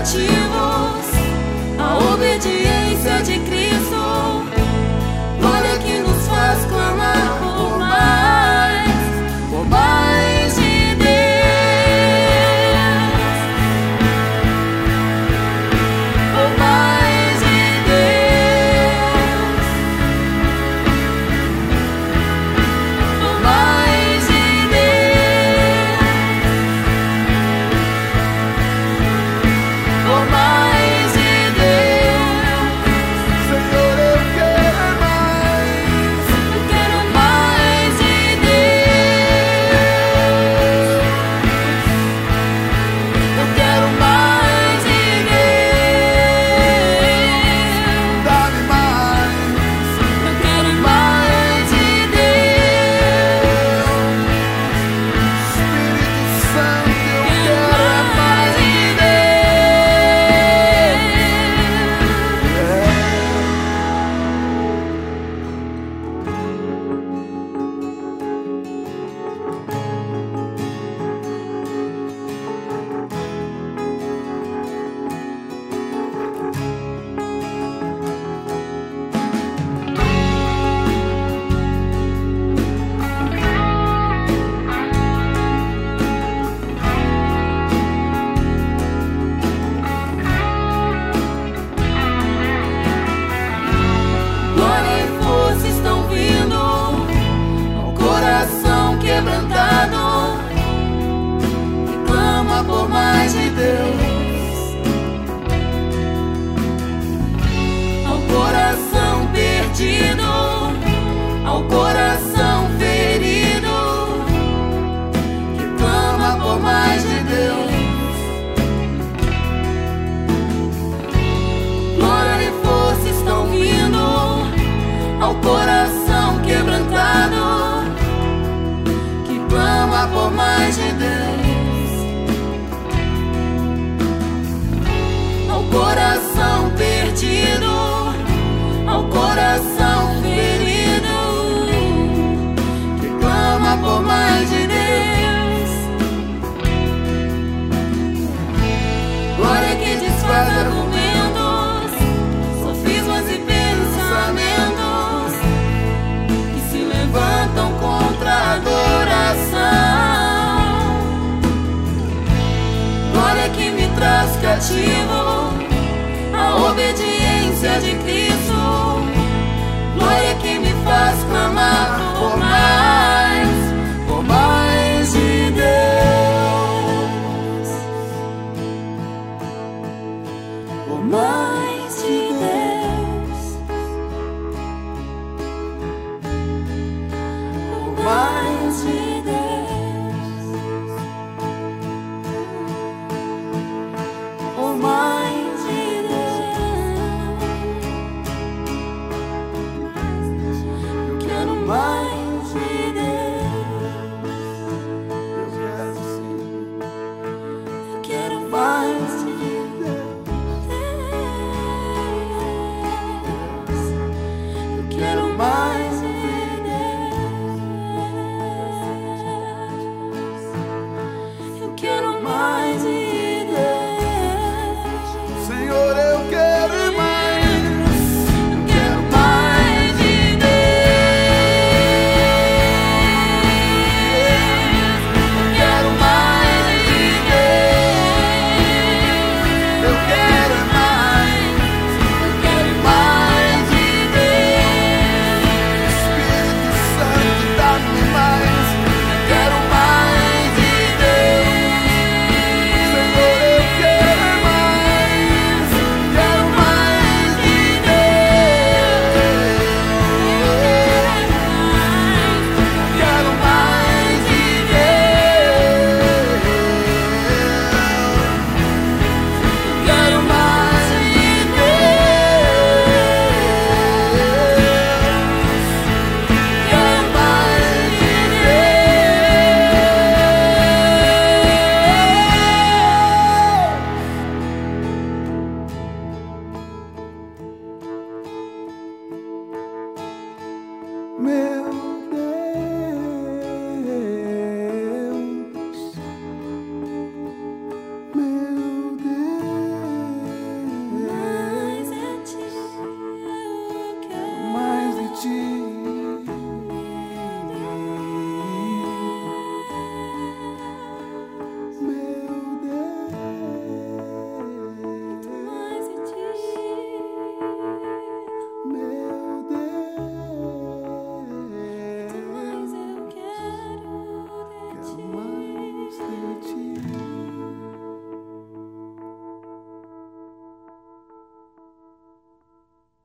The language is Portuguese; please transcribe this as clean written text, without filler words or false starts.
cativos à obediência de Cristo. Glória que nos faz clamar por mais de Deus, por mais de Deus, por mais de Deus, por mais de Deus. Senhor, eu quero mais. Eu quero mais de Deus. Eu quero mais de Deus. Dá-me mais. Eu quero mais de Deus. Espírito Santo, eu Quero quero mais de glória e força estão vindo ao coração quebrantado que clama por mais de Deus, ao coração perdido, ao coração ferido que clama por mais de Deus. Glória e força estão vindo ao coração quebrantado que clama por mais de Deus, ao coração perdido, ao coração ferido que clama por mais de Deus. Glória que desfaz argumentos, sofismas e pensamentos que se levantam contra a adoração. Glória que me traz cativo à obediência de Cristo. Glória que me faz clamar por mais de Deus, por mais de Deus, por mais de Deus, por mais de Deus. Eu quero mais.